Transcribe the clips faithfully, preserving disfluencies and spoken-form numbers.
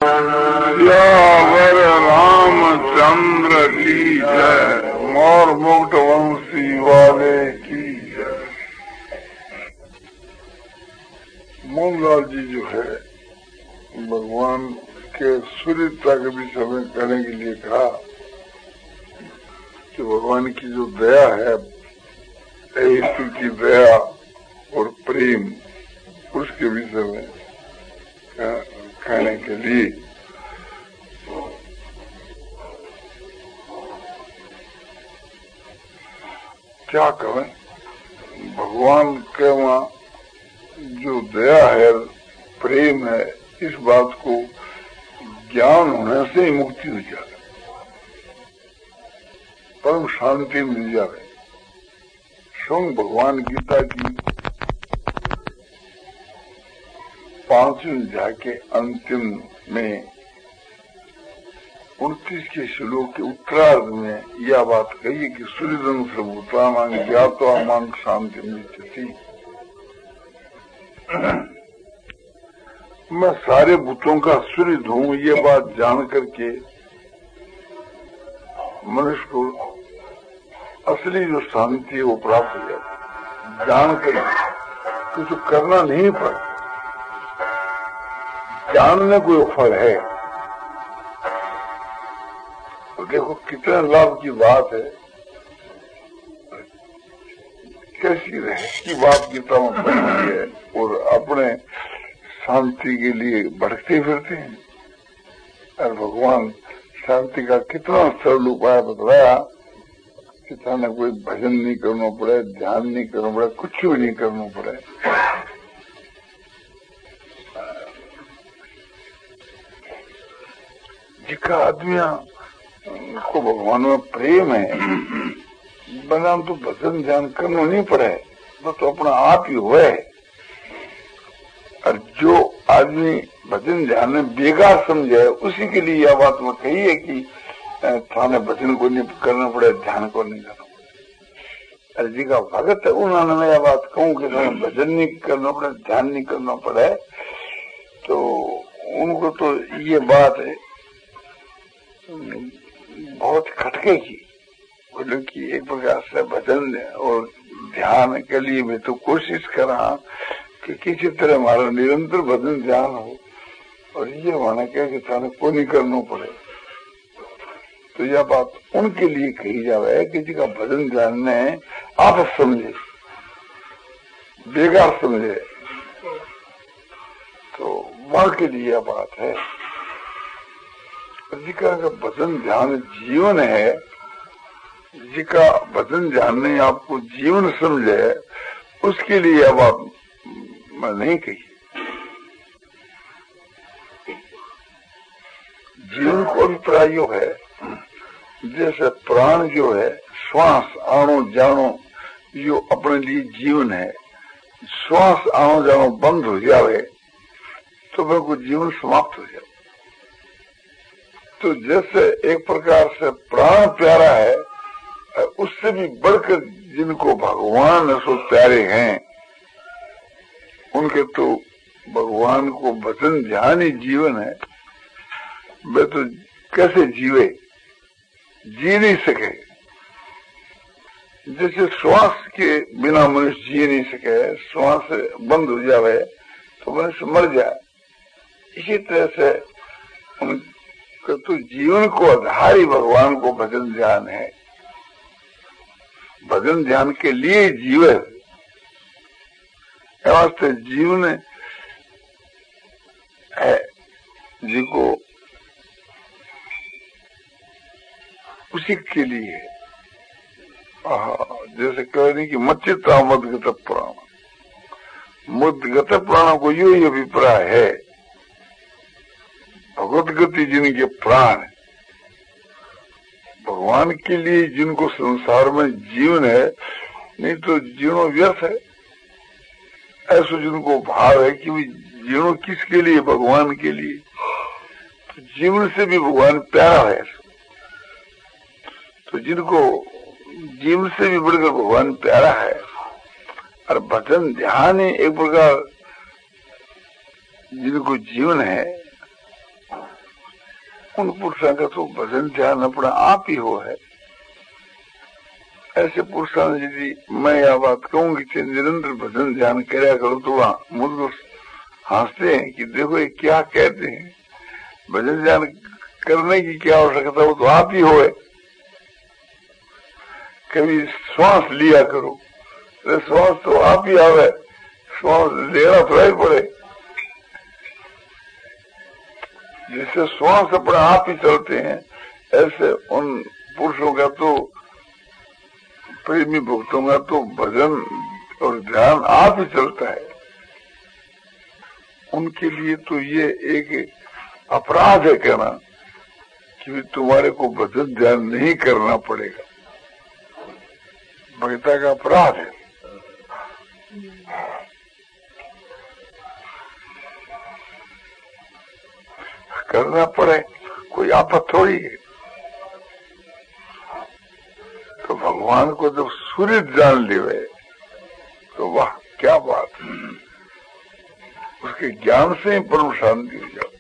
सियावर रामचंद्र की जय, मोर मुकुट वंशी वाले की जय। मोहनलाल जी जो है भगवान के सूर्यता के विषय में कहने के लिए कहा कि भगवान की जो दया है, ईश्वर की दया और प्रेम, उसके विषय में कहने के लिए क्या कहें। भगवान के वहाँ जो दया है, प्रेम है, इस बात को ज्ञान होने से ही मुक्ति हो जाए, परम शांति मिल जाए। स्वयं भगवान गीता की पांचवी अध्याय के अंतिम में उनतीस के श्लोक के उत्तरार्ध में यह बात कही है कि सूर्यदं सर्वभूतानां ज्ञात्वा मां शांति मिलती। मैं सारे भूतों का सूर्य हूँ, ये बात जान करके मनुष्य को असली जो शांति है वो प्राप्त हो जाती। जान कर कुछ करना नहीं पड़ता, जानने को फल है। तो देखो कितने लाभ की बात है, कैसी रहे की बात गीता में पढ़ी है और अपने शांति के लिए भटकते फिरते हैं। और भगवान शांति का कितना सरल उपाय बतलाया कि थाने कोई भजन नहीं करना पड़े, ध्यान नहीं करना पड़े, कुछ भी नहीं करना पड़े। जिसका आदमी को भगवान में प्रेम है, बना तो भजन ध्यान करना नहीं पड़े, तो, तो अपना आप ही हुए। और जो आदमी भजन ध्यान में बेकार समझे, उसी के लिए यह बात में कही है कि थाने भजन को नहीं करना पड़े, ध्यान को नहीं करना पड़े। और जिसका भगत है उन्होंने मैं यह बात कहूँ कि थाने भजन नहीं करना पड़े, ध्यान नहीं करना पड़े, तो उनको तो ये बात है बहुत खटकेगी। बोलो कि एक प्रकार से भजन और ध्यान के लिए मैं तो कोशिश कर रहा कि किसी तरह हमारा निरंतर भजन ध्यान हो, और ये माना क्या कि थाने को नहीं करना पड़े। तो यह बात उनके लिए कही जावे कि जिसका भजन ध्यान ने आप समझे, बेकार समझे, तो वहां के लिए यह बात है। जिसका भजन ध्यान जीवन है, जिसका भजन ध्यान ने आपको जीवन समझे, उसके लिए अब आप मैं नहीं कही। जीवन को अभिप्राय जो है, जैसे प्राण जो है, श्वास आणो जानो जो अपने लिए जीवन है, श्वास आणो जानो बंद हो जाए तो वह को जीवन समाप्त हो जाए। तो जैसे एक प्रकार से प्राण प्यारा है, उससे भी बढ़कर जिनको भगवान सो प्यारे हैं, उनके तो भगवान को भजन ध्यान ही जीवन है। वे तो कैसे जीवे, जी नहीं सके। जैसे श्वास के बिना मनुष्य जी नहीं सके, श्वास बंद हो जावे तो मनुष्य मर जाए। इसी तरह से उनका तो जीवन को आधार ही भगवान को भजन ध्यान है। भजन ध्यान के लिए जीवे वास्ते जीवन है जिनको उसी के लिए जैसे कह रही कि मच्चिता मदगत प्राण, मदगत प्राण को यो ही अभिप्राय है, भगवत गति जिनके प्राण, भगवान के लिए जिनको संसार में जीवन है, नहीं तो जीवनो व्यर्थ है। ऐसा जिनको भाव है कि जीवनो किसके लिए, भगवान के लिए, तो जीवन से भी भगवान प्यारा है। तो जिनको जीवन से भी बढ़कर भगवान प्यारा है, और भजन ध्यान एक प्रकार जिनको जीवन है, उन पुरुषों का तो भजन ध्यान अपना आप ही हो है। ऐसे पुरुषों ने यदि मैं यह बात कहूंगी कि निरंतर भजन ध्यान कराया करो तो वहां मुझको हंसते हैं कि देखो ये क्या कहते हैं, भजन ध्यान करने की क्या आवश्यकता, वो तो आप ही हो है। कभी श्वास लिया करो, तो श्वास तो आप ही आवे, श्वास लेना थोड़ा ही पड़े। जिससे श्वास अपने आप ही चलते हैं, ऐसे उन पुरुषों का तो, प्रेमी भक्तों का तो भजन और ध्यान आप ही चलता है। उनके लिए तो ये एक अपराध है कहना कि तुम्हारे को भजन ध्यान नहीं करना पड़ेगा, भक्ता का अपराध है। करना पड़े कोई आफत थोड़ी है। तो भगवान को जब सूर्य जान लेवे तो वाह क्या बात है, उसके ज्ञान से ही परम शांति हो जाए।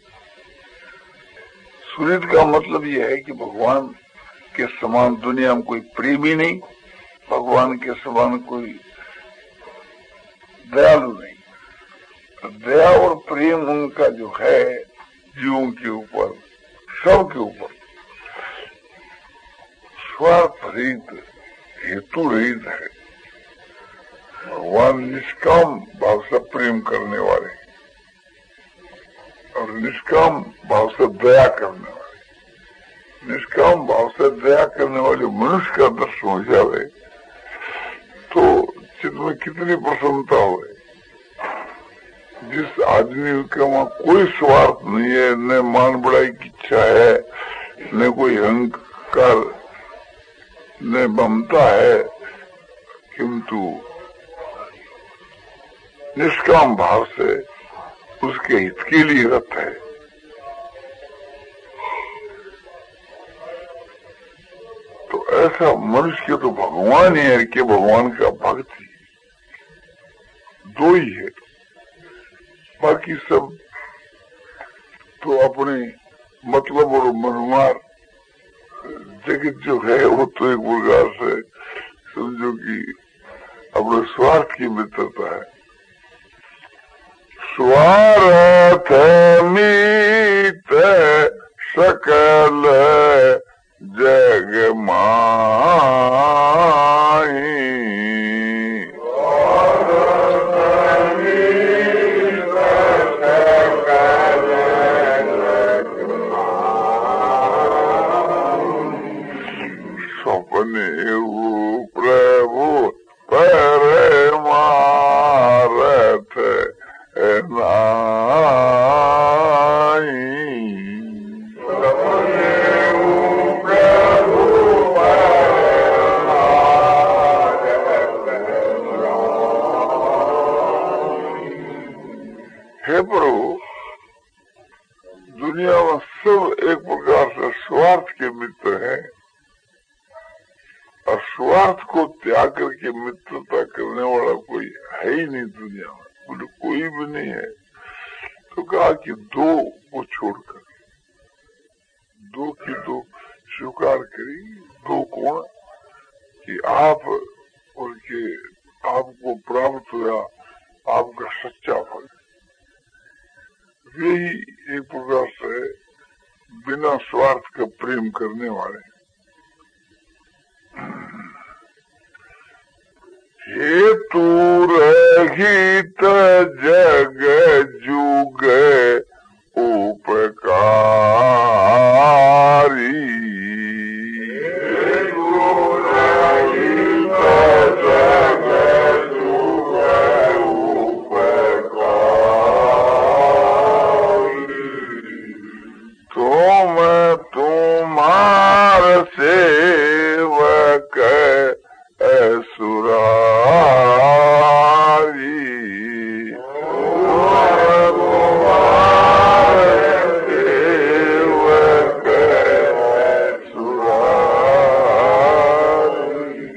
सूर्य का मतलब यह है कि भगवान के समान दुनिया में कोई प्रेमी नहीं, भगवान के समान कोई दयालु नहीं। तो दया और प्रेम उनका जो है जीवों के ऊपर, सबके ऊपर स्वार्थ रहित, हेतु रहित है। भगवान निष्काम भाव से प्रेम करने वाले और निष्काम भाव से दया करने वाले। निष्काम भाव से दया करने वाले मनुष्य का दर्शन हो जावे तो चित्त में कितनी प्रसन्नता हो। जिस आदमी के वहां कोई स्वार्थ नहीं है, न मान बढ़ाई की इच्छा है, न कोई अहंकार, न ममता है, किंतु निष्काम भाव से उसके हित के लिए रत है, तो ऐसा मनुष्य तो भगवान ही है कि भगवान का भक्ति दो ही है। बाकी सब तो अपने मतलब और मनमार जगत जो है वो तो एक प्रकार से समझो कि अपने स्वार्थ की मित्रता है। स्वार्थ मीत सकल जग माही, सपने प्रभु परमारथ नाई। हे प्रभु, दुनिया में सब एक प्रकार से स्वार्थ के मित्र हैं और स्वार्थ को त्याग करके मित्रता करने वाला कोई है ही नहीं दुनिया में, बोले कोई भी नहीं है। तो कहा कि दो को छोड़कर दो की दो स्वीकार करी। दो कौन कि आप और के आपको प्राप्त हुआ आपका सच्चा फल, वे ही एक प्रकार से बिना स्वार्थ का प्रेम करने वाले। हेतु रहित जग जुग उपकारी, हेतु रहित जग जुग उपकारी, तुम तुम्हार सेवक असुरारी, सेवक असुरारी।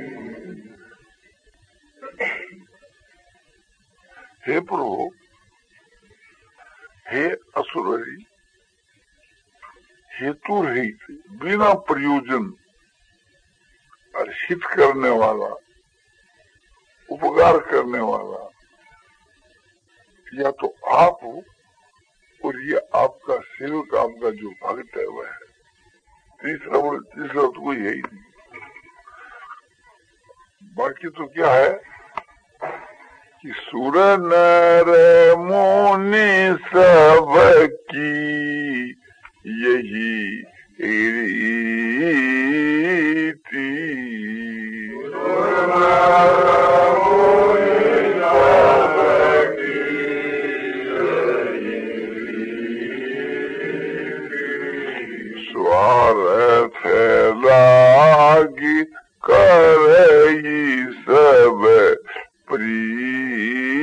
हे प्रभु, हे असुररी, हेतु रहित, बिना प्रयोजन और हित करने वाला, उपकार करने वाला या तो आप हो और ये आपका सेवक, आपका जो भक्त है वह है। तीसरा तीसरा तो कोई है ही नहीं। बाकी तो क्या है कि सुर नर मुनि सब की यही रीति, स्वार्थ लागी करई सब प्रीति,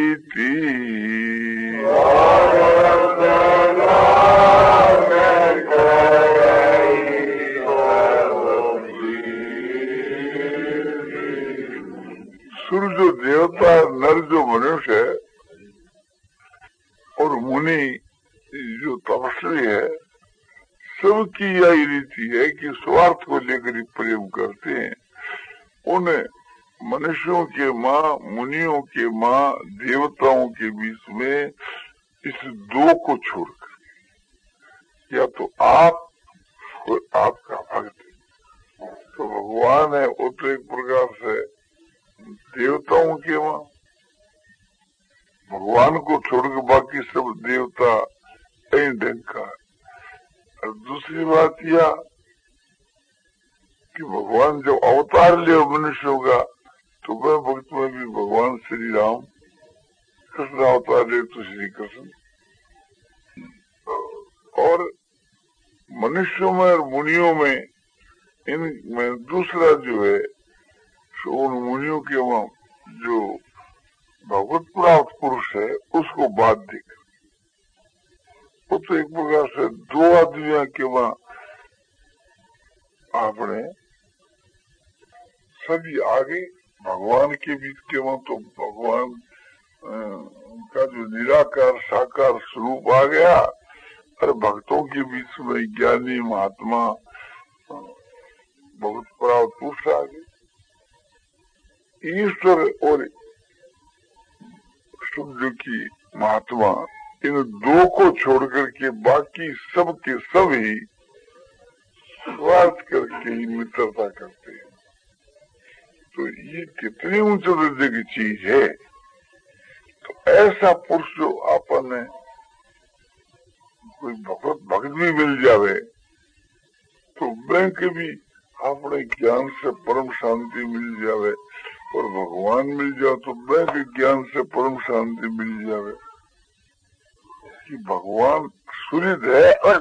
सुर जो देवता, नर जो मनुष्य है और मुनि जो तपस्वी है, सबकी यही रीति है कि स्वार्थ को लेकर ही प्रेम करते हैं। उन्हें मनुष्यों के माँ, मुनियों के माँ, देवताओं के बीच में इस दो को छोड़कर या तो आप और आपका भक्त, तो भगवान है वो तो एक प्रकार से देवताओं के माँ, भगवान को छोड़कर बाकी सब देवता कई ढंग का है। और दूसरी बात यह कि भगवान जब अवतार ले मनुष्यों का, तो वह भक्त में भी भगवान श्री राम, कृष्ण अवतार ले तो श्री कृष्ण, और मनुष्यों में और मुनियों में, इनमें दूसरा जो है उन मुनियों के वहां जो भगवत प्राप्त पुरुष है उसको बात देकर, वो तो एक प्रकार से दो आदमियों के वहां आपने सभी आगे भगवान के बीच के वहां तो भगवान का जो निराकार साकार स्वरूप आ गया, और भक्तों के बीच में ज्ञानी महात्मा भगवत प्राप्त पुरुष आ गए। ईश्वर और शुद्ध की महात्मा, इन दो को छोड़कर के बाकी सब के सब ही स्वार्थ करके ही मित्रता करते हैं। तो ये कितनी ऊंच दर्जे की चीज है। तो ऐसा पुरुष जो आपन ने कोई भगवत भक्त भी मिल जावे तो बैंक भी अपने ज्ञान से परम शांति मिल जावे, और भगवान मिल जाओ तो बैंक ज्ञान से परम शांति मिल जावे। कि भगवान सूर्य है और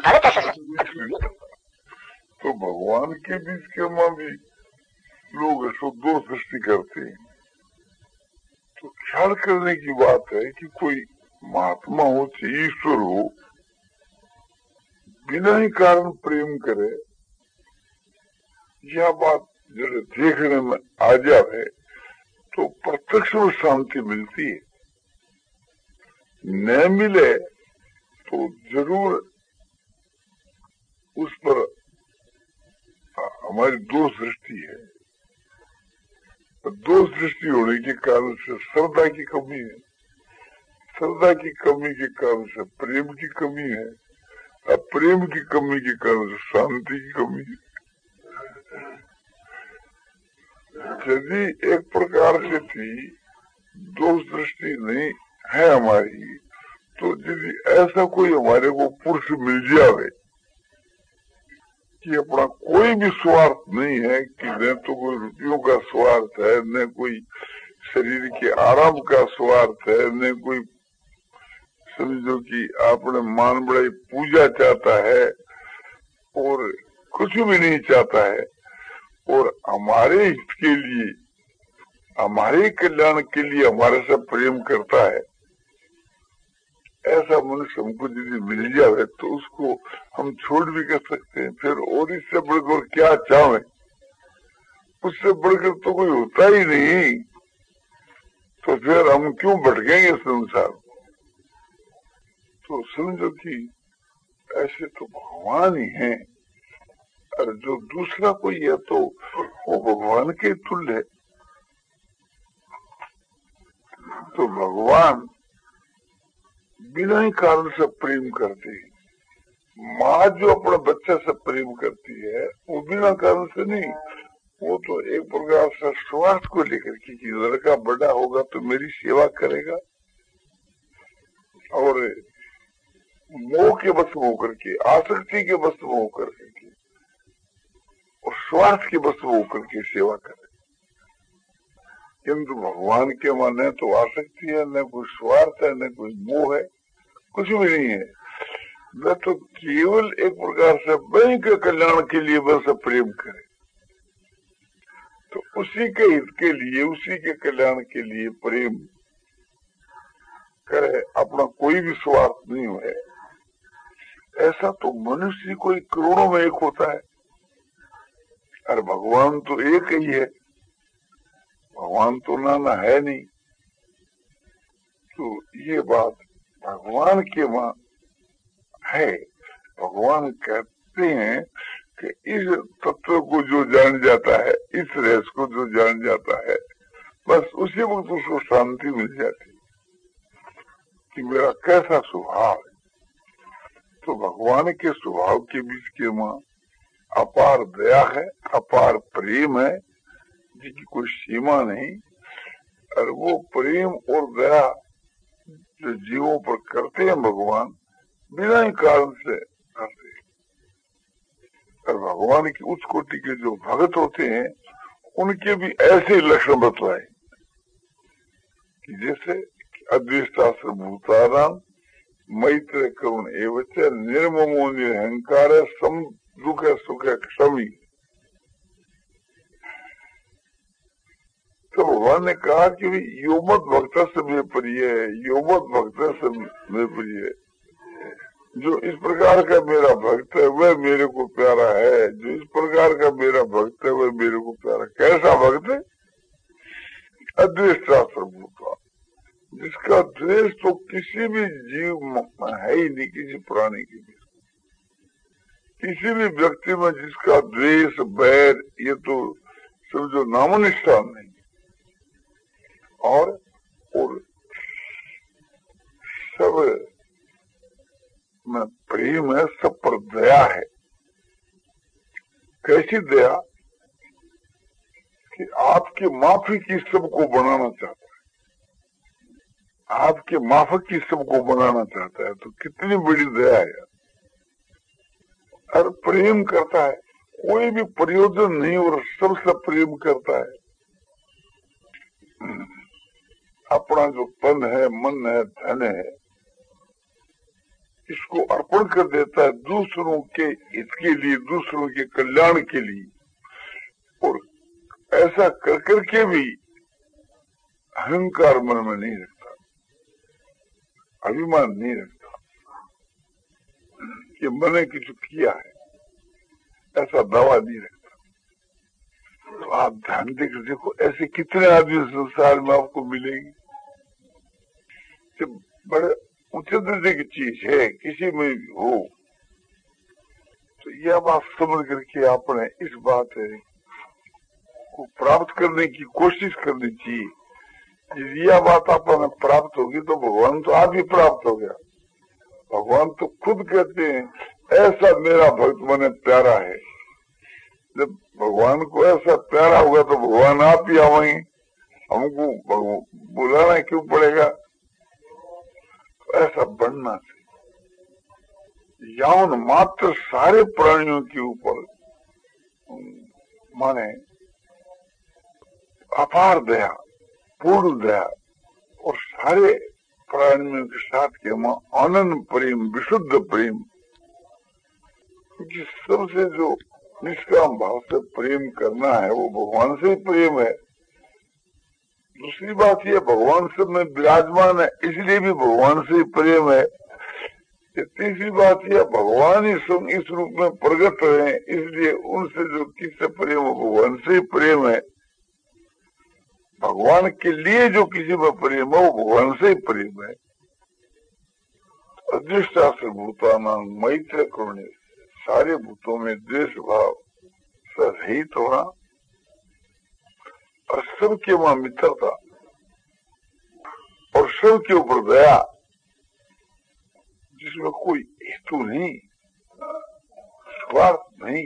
तो भगवान के बीच के मां भी लोग ऐसो दो सृष्टि करते हैं। तो ख्याल करने की बात है कि कोई महात्मा हो चाहे ईश्वर हो, बिना ही कारण प्रेम करे, यह बात जब देखने में आ जाए तो प्रत्यक्ष में शांति मिलती है। न मिले तो जरूर उस पर हमारी दो सृष्टि है। दो सृष्टि होने के कारण से श्रद्धा की कमी है, श्रद्धा की कमी के कारण से प्रेम की कमी है, और प्रेम की कमी के कारण से शांति की कमी है। यदि एक प्रकार से थी दो दृष्टि नहीं है हमारी, तो यदि ऐसा कोई हमारे को पुरुष मिल जावे कि अपना कोई भी स्वार्थ नहीं है, कि न तो कोई रुपयों का स्वार्थ है, न कोई शरीर के आराम का स्वार्थ है, न कोई समझो कि आपने मान बड़ाई पूजा चाहता है और कुछ भी नहीं चाहता है, और हमारे हित के लिए, हमारे कल्याण के लिए हमारे से प्रेम करता है, ऐसा मनुष्य हमको यदि मिल जाए तो उसको हम छोड़ भी कर सकते हैं। फिर और इससे बढ़कर क्या चाहे, उससे बढ़कर तो कोई होता ही नहीं, तो फिर हम क्यों भटकेंगे संसार। तो समझो कि ऐसे तो भगवान ही हैं, और जो दूसरा कोई है तो वो भगवान के तुल्य है। तो भगवान बिना ही कारण से प्रेम करते हैं। माँ जो अपने बच्चे से प्रेम करती है वो बिना कारण से नहीं, वो तो एक प्रकार से स्वार्थ को लेकर के कि लड़का बड़ा होगा तो मेरी सेवा करेगा, और मोह के वश में होकर के, आसक्ति के वश में होकर के और स्वार्थ के वश में होकर के सेवा करे। किंतु भगवान के मन न तो आसक्ति है, न कोई स्वार्थ है, न कोई मोह है, कुछ भी नहीं है। वह तो केवल एक प्रकार से वही के कल्याण के लिए बस प्रेम करे, तो उसी के हित के लिए, उसी के कल्याण के लिए प्रेम करे, अपना कोई भी स्वार्थ नहीं है। ऐसा तो मनुष्य कोई करोड़ों में एक होता है, और भगवान तो एक ही है, भगवान तो नाना है नहीं। तो ये बात भगवान के वहां है। भगवान कहते हैं कि इस तत्व को जो जान जाता है, इस रहस्य को जो जान जाता है, बस उसी वक्त उसको शांति मिल जाती कि मेरा कैसा स्वभाव है। तो भगवान के स्वभाव के बीच के वहां अपार दया है, अपार प्रेम है, जिसकी कोई सीमा नहीं। और वो प्रेम और दया जो जीवों पर करते हैं भगवान, बिना ही कारण से करते हैं। और भगवान की उच्च कोटि के जो भक्त होते हैं उनके भी ऐसे लक्षण बतलाए कि जैसे अद्वेष्टा सर्वभूतानां मैत्र करुण एवच निर्ममो निरहंकार सम दुख सुख क्षमी। तो भगवान ने कहा कि योमत भक्त से मैं प्रिय है, योमत भक्त से मैं प्रिय है। जो इस प्रकार का मेरा भक्त है वह मेरे को प्यारा है, जो इस प्रकार का मेरा भक्त है वह मेरे को प्यारा। कैसा भक्त है? अद्वेष्टा सर्वभूता, जिसका द्वेष तो किसी भी जीव में है ही नहीं, किसी प्राणी के भी, किसी भी व्यक्ति में जिसका द्वेष बैर ये तो समझो नामो निशान नहीं। और, और सब में प्रेम है, सब पर दया है। कैसी दया कि आपकी माफी की सबको बनाना चाहता है, आपके माफक की सबको बनाना चाहता है, तो कितनी बड़ी दया है। और प्रेम करता है, कोई भी प्रयोजन नहीं, और सबसे प्रेम करता है। अपना जो तन है, मन है, धन है, इसको अर्पण कर देता है दूसरों के हित के लिए, दूसरों के कल्याण के लिए। और ऐसा कर करके भी अहंकार मन में नहीं रखता, अभिमान नहीं रखता कि मैंने कुछ किया है, ऐसा दावा नहीं रखता। तो आप ध्यान देकर देखो, ऐसे कितने आदमी संसार में आपको मिलेंगे जब बड़े उच्च दर्जे की चीज है, किसी में भी हो। तो यह बात समझ करके आपने इस बात को प्राप्त करने की कोशिश करनी चाहिए। यदि यह बात आपने प्राप्त होगी तो भगवान तो आप ही प्राप्त हो गया। भगवान तो खुद कहते हैं ऐसा मेरा भक्त मने प्यारा है। जब भगवान को ऐसा प्यारा होगा तो भगवान आप ही आवेंगे, हमको बुलाना क्यों पड़ेगा? ऐसा बनना चाहिए। यौन मात्र सारे प्राणियों के ऊपर माने अपार दया, पूर्ण दया, और सारे प्राणियों के साथ के मां आनंद प्रेम, विशुद्ध प्रेम, क्योंकि सबसे जो निष्काम भाव से प्रेम करना है वो भगवान से ही प्रेम है। दूसरी बात यह, भगवान सब में विराजमान है इसलिए भी भगवान से ही प्रेम है। तीसरी बात यह, भगवान ही स्वयं इस रूप में प्रकट रहे इसलिए उनसे जो किससे प्रेम हो, भगवान से ही प्रेम है। भगवान के लिए जो किसी में प्रेम है वो भगवान से ही प्रेम है। अदृष्टास्त्र भूताना मैत्र करुणे, सारे भूतों में द्वेष भाव सहित होना और सबके वहां मित्रता और सबके ऊपर दया, जिसमें कोई हेतु नहीं, स्वार्थ नहीं,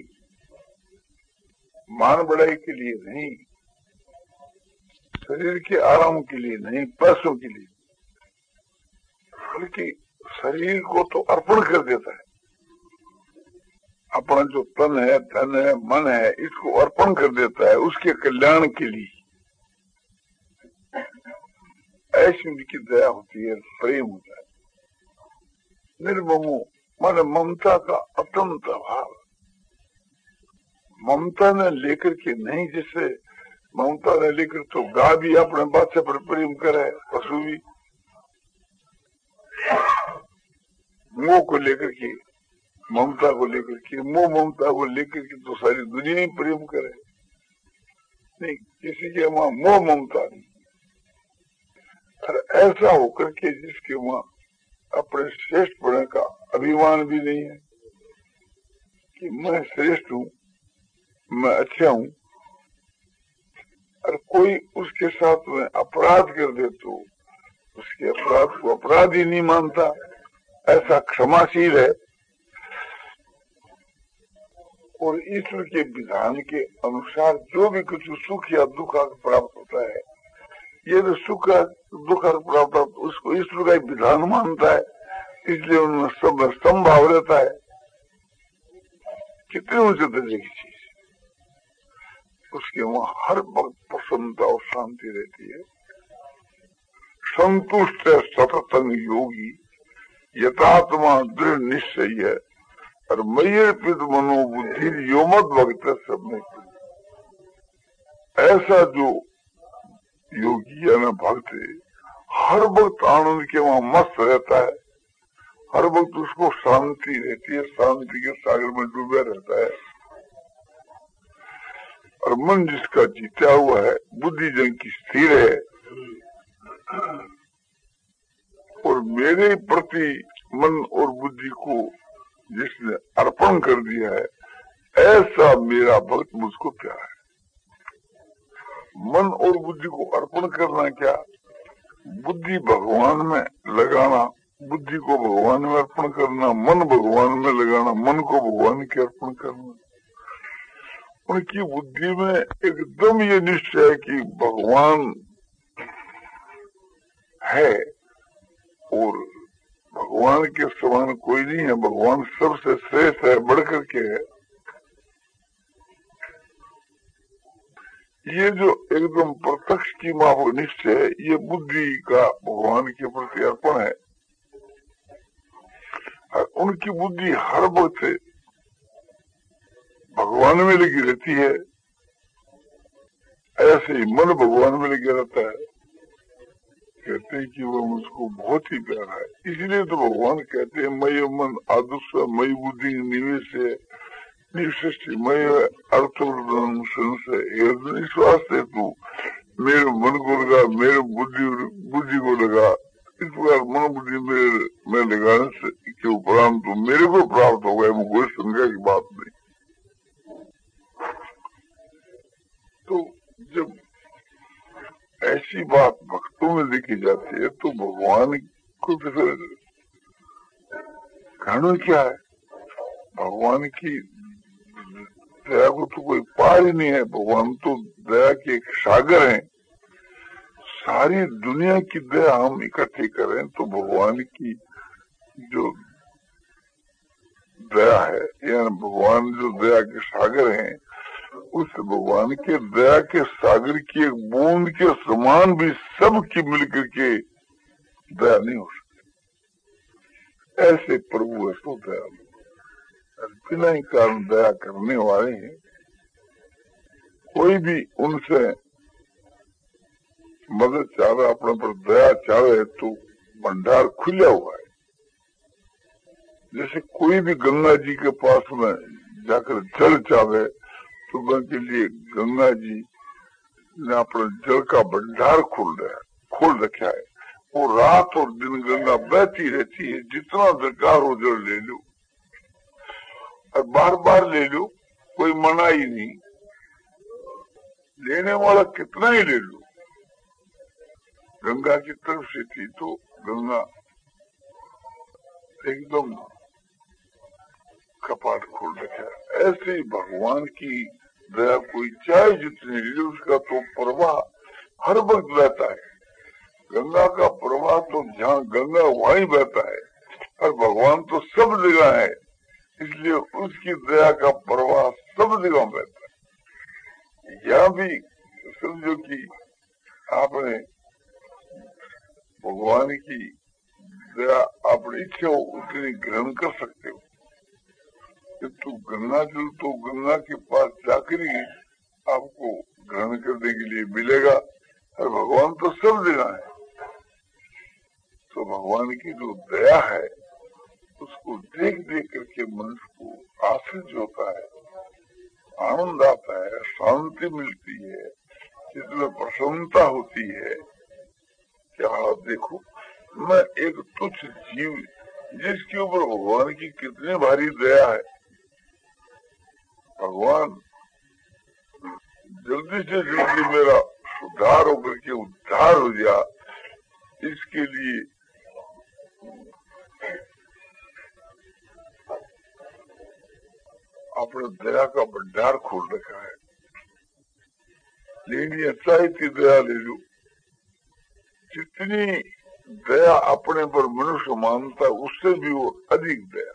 मान बढ़ाई के लिए नहीं, शरीर के आराम के लिए नहीं, पैसों के लिए, बल्कि शरीर को तो अर्पण कर देता है। अपना जो तन है, धन है, मन है, इसको अर्पण कर देता है उसके कल्याण के लिए। ऐसी उनकी दया होती है, प्रेम होता है। निर्ममो मन ममता का अत्यंत अभाव, ममता ने लेकर के नहीं, जैसे ममता ने लेकर तो गाय भी अपने बच्चे पर प्रेम करे, पशु भी मोह को लेकर के, ममता को लेकर के, मोह ममता को लेकर के तो सारी दुनिया ही प्रेम करे, नहीं किसी के वहां मोह ममता नहीं। और ऐसा होकर के जिसके वहां अपने श्रेष्ठ पढ़ने का अभिमान भी नहीं है कि मैं श्रेष्ठ हूं, मैं अच्छा हूं, और कोई उसके साथ में अपराध कर दे तो उसके अपराध को अपराध ही नहीं मानता, ऐसा क्षमाशील है। और ईश्वर के विधान के अनुसार जो भी कुछ सुख या दुख प्राप्त होता है, ये तो सुख दुख प्राप्त उसको ईश्वर का विधान मानता है, इसलिए उनमें सब संभाव रहता है। कितनी ऊंचे दर्जे की चीज, उसके वहां हर वक्त प्रसन्नता और शांति रहती है। संतुष्ट है सततंग योगी, यथात्मा दृढ़ निश्चय है, और मय्यर्पित मनोबुद्धि योमत भक्त सब में। ऐसा जो योगी या न भक्त है, हर वक्त आनंद के वहां मस्त रहता है, हर वक्त उसको शांति रहती है, शांति के सागर में डूबा रहता है। और मन जिसका जीता हुआ है, बुद्धि जन की स्थिर है, और मेरे प्रति मन और बुद्धि को जिसने अर्पण कर दिया है, ऐसा मेरा भक्त मुझको प्यारा है। मन और बुद्धि को अर्पण करना क्या, बुद्धि भगवान में लगाना, बुद्धि को भगवान में अर्पण करना, मन भगवान में लगाना, मन को भगवान के अर्पण करना। उनकी बुद्धि में एकदम ये निश्चय है कि भगवान है और भगवान के समान कोई नहीं है, भगवान सबसे श्रेष्ठ है, बढ़कर के है। ये जो एकदम प्रत्यक्ष की मां निश्चय है, ये बुद्धि का भगवान के प्रति अर्पण है। और उनकी बुद्धि हर वक्त भगवान में लगी रहती है, ऐसे ही मन भगवान में लगे रहता है। कहते हैं कि वो मुझको बहुत ही प्यारा है, इसलिए तो भगवान कहते हैं मय मन आदर्श मई बुद्धि निवेश है, मय अर्थोदन संशय विश्वास है, तू मेरे मन को लगा, मेरे बुद्धि बुद्धि को लगा, इस प्रकार मन बुद्धि मेरे में लगाने से के उपरांत तो मेरे को प्राप्त हो गए, वो कोई संज्ञा की बात नहीं। तो जब ऐसी बात भक्तों में देखी जाती है तो भगवान को फिर कहना क्या है, भगवान की दया को तो कोई पार ही नहीं है। भगवान तो दया के एक सागर हैं, सारी दुनिया की दया हम इकट्ठी करें तो भगवान की जो दया है, या भगवान जो दया के सागर हैं, उस भगवान के दया के सागर की एक बूंद के समान भी सबकी मिलकर के दया नहीं हो सकती। ऐसे प्रभु है सो दया, बिना ही कारण दया करने वाले हैं। कोई भी उनसे मदद चाह रहा, अपने पर दया चाह रहे तो भंडार खुला हुआ है। जैसे कोई भी गंगा जी के पास में जाकर जल चाहे तो उनके लिए गंगा जी ने अपना जल का भंडार खोल रहा है, खोल रखा है। वो रात और दिन गंगा बहती रहती है, जितना दरकार हो जल ले लो और बार बार ले लो, कोई मना ही नहीं, लेने वाला कितना ही ले लो। गंगा की तरफ से थी तो गंगा एकदम कपाट खोल रखा। ऐसे ही भगवान की दया कोई चाहे जितनी ले, उसका तो प्रवाह हर वक्त बहता है। गंगा का प्रवाह तो जहाँ गंगा वहीं बहता है, और भगवान तो सब जगह है, इसलिए उसकी दया का प्रवाह सब जगह बहता है। यहाँ भी समझो कि आपने भगवान की दया अपनी इच्छा हो उतनी ग्रहण कर सकते हो, तो गंगा जल तो गंगा के पास जाकर ही आपको ग्रहण करने के लिए मिलेगा, और भगवान तो सब जगह है। तो भगवान की जो दया है उसको देख देख करके मनुष्य को आश्चर्य होता है, आनंद आता है, शांति मिलती है, इसमें प्रसन्नता होती है। क्या देखो, मैं एक तुच्छ जीव जिसके ऊपर भगवान की कितनी भारी दया है। भगवान जल्दी से जल्दी मेरा सुधार होकर के उद्धार हो जाए, इसके लिए अपने दया का भंडार खोल रखा है। लेनी अच्छा ही दया ले लो, जितनी दया अपने पर मनुष्य मानता है उससे भी वो अधिक दया,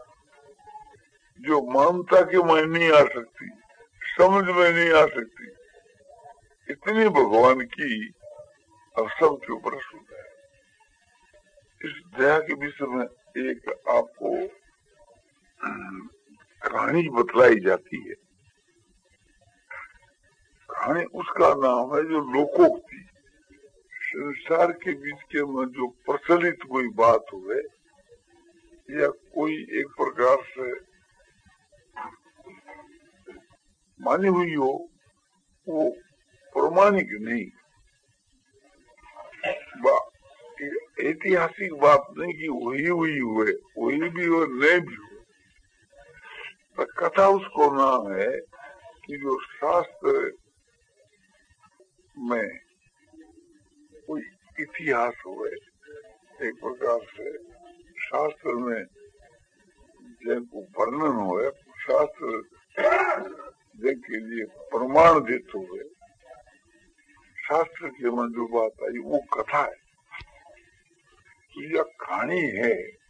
जो मानता के मैं नहीं आ सकती, समझ में नहीं आ सकती, इतनी भगवान की और सबके ऊपर सुध है। इस दया के विषय में एक आपको कहानी बतलाई जाती है। कहानी उसका नाम है जो लोकोक्ति। संसार के बीच के में जो प्रचलित कोई बात हुए या कोई एक प्रकार से मानी हुई हो, वो प्रमाणिक नहीं, ऐतिहासिक बात नहीं कि वही हुई हुए, वही भी हो नहीं भी हो। तो कथा उसको नाम है कि जो शास्त्र में कोई इतिहास हुए, एक प्रकार से शास्त्र में जिनको वर्णन हुए, शास्त्र जिनके लिए प्रमाण देते हुए, शास्त्र के में जो बात आई वो कथा है। यह कहानी है